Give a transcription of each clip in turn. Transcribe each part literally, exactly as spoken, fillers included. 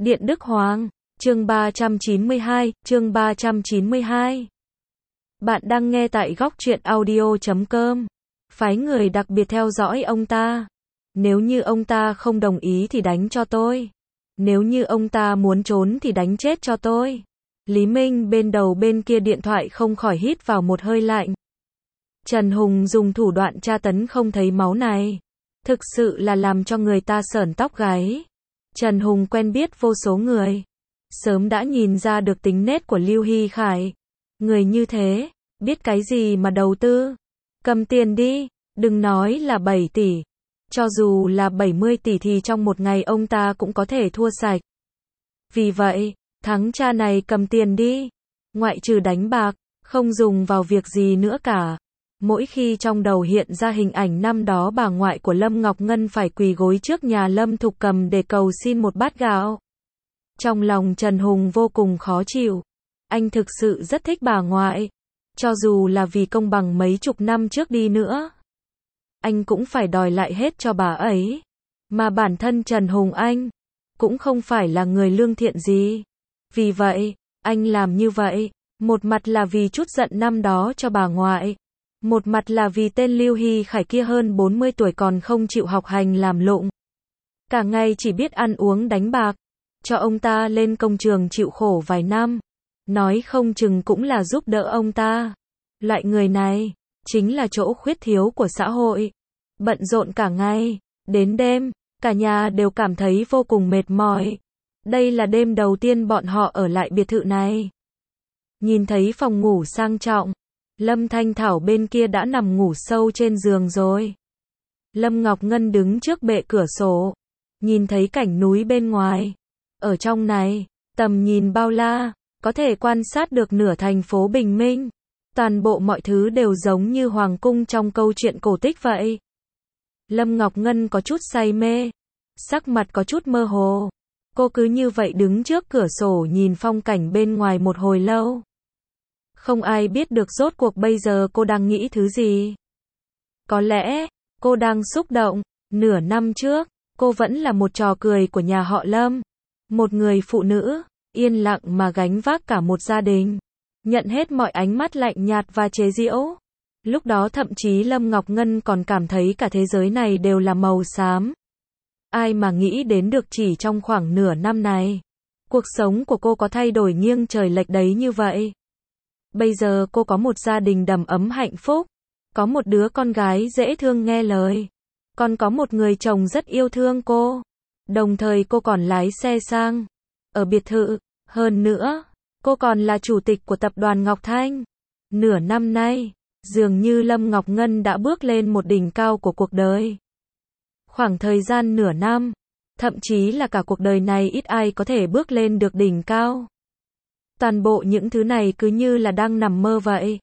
Điện Đức Hoàng, chương ba trăm chín mươi hai, chương ba trăm chín mươi hai. Bạn đang nghe tại góc truyện audio chấm com. Phái người đặc biệt theo dõi ông ta. Nếu như ông ta không đồng ý thì đánh cho tôi. Nếu như ông ta muốn trốn thì đánh chết cho tôi. Lý Minh bên đầu bên kia điện thoại không khỏi hít vào một hơi lạnh. Trần Hùng dùng thủ đoạn tra tấn không thấy máu này. Thực sự là làm cho người ta sởn tóc gáy. Trần Hùng quen biết vô số người. Sớm đã nhìn ra được tính nết của Lưu Hy Khải. Người như thế, biết cái gì mà đầu tư. Cầm tiền đi, đừng nói là bảy tỷ. Cho dù là bảy mươi tỷ thì trong một ngày ông ta cũng có thể thua sạch. Vì vậy, thắng cha này cầm tiền đi. Ngoại trừ đánh bạc, không dùng vào việc gì nữa cả. Mỗi khi trong đầu hiện ra hình ảnh năm đó bà ngoại của Lâm Ngọc Ngân phải quỳ gối trước nhà Lâm Thục Cầm để cầu xin một bát gạo. Trong lòng Trần Hùng vô cùng khó chịu. Anh thực sự rất thích bà ngoại. Cho dù là vì công bằng mấy chục năm trước đi nữa. Anh cũng phải đòi lại hết cho bà ấy. Mà bản thân Trần Hùng anh cũng không phải là người lương thiện gì. Vì vậy, anh làm như vậy, một mặt là vì chút giận năm đó cho bà ngoại. Một mặt là vì tên Lưu Hy Khải kia hơn bốn mươi tuổi còn không chịu học hành làm lụng. Cả ngày chỉ biết ăn uống đánh bạc. Cho ông ta lên công trường chịu khổ vài năm. Nói không chừng cũng là giúp đỡ ông ta. Loại người này, chính là chỗ khuyết thiếu của xã hội. Bận rộn cả ngày, đến đêm, cả nhà đều cảm thấy vô cùng mệt mỏi. Đây là đêm đầu tiên bọn họ ở lại biệt thự này. Nhìn thấy phòng ngủ sang trọng. Lâm Thanh Thảo bên kia đã nằm ngủ sâu trên giường rồi. Lâm Ngọc Ngân đứng trước bệ cửa sổ. Nhìn thấy cảnh núi bên ngoài. Ở trong này, tầm nhìn bao la, có thể quan sát được nửa thành phố bình minh. Toàn bộ mọi thứ đều giống như hoàng cung trong câu chuyện cổ tích vậy. Lâm Ngọc Ngân có chút say mê. Sắc mặt có chút mơ hồ. Cô cứ như vậy đứng trước cửa sổ nhìn phong cảnh bên ngoài một hồi lâu. Không ai biết được rốt cuộc bây giờ cô đang nghĩ thứ gì. Có lẽ, cô đang xúc động. Nửa năm trước, cô vẫn là một trò cười của nhà họ Lâm. Một người phụ nữ, yên lặng mà gánh vác cả một gia đình. Nhận hết mọi ánh mắt lạnh nhạt và chế giễu. Lúc đó thậm chí Lâm Ngọc Ngân còn cảm thấy cả thế giới này đều là màu xám. Ai mà nghĩ đến được chỉ trong khoảng nửa năm này. Cuộc sống của cô có thay đổi nghiêng trời lệch đấy như vậy. Bây giờ cô có một gia đình đầm ấm hạnh phúc. Có một đứa con gái dễ thương nghe lời. Còn có một người chồng rất yêu thương cô. Đồng thời cô còn lái xe sang. Ở biệt thự. Hơn nữa, cô còn là chủ tịch của tập đoàn Ngọc Thanh. Nửa năm nay, dường như Lâm Ngọc Ngân đã bước lên một đỉnh cao của cuộc đời. Khoảng thời gian nửa năm, thậm chí là cả cuộc đời này ít ai có thể bước lên được đỉnh cao. Toàn bộ những thứ này cứ như là đang nằm mơ vậy.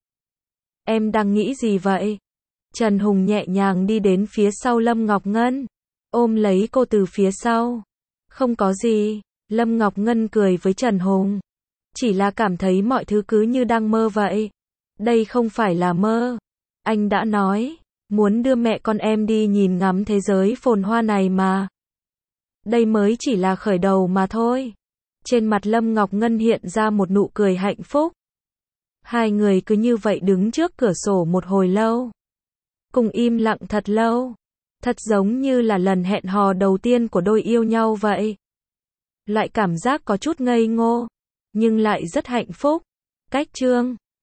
Em đang nghĩ gì vậy? Trần Hùng nhẹ nhàng đi đến phía sau Lâm Ngọc Ngân, ôm lấy cô từ phía sau. Không có gì, Lâm Ngọc Ngân cười với Trần Hùng. Chỉ là cảm thấy mọi thứ cứ như đang mơ vậy. Đây không phải là mơ. Anh đã nói, muốn đưa mẹ con em đi nhìn ngắm thế giới phồn hoa này mà. Đây mới chỉ là khởi đầu mà thôi. Trên mặt Lâm Ngọc Ngân hiện ra một nụ cười hạnh phúc. Hai người cứ như vậy đứng trước cửa sổ một hồi lâu. Cùng im lặng thật lâu. Thật giống như là lần hẹn hò đầu tiên của đôi yêu nhau vậy. Lại cảm giác có chút ngây ngô, nhưng lại rất hạnh phúc. Cách chương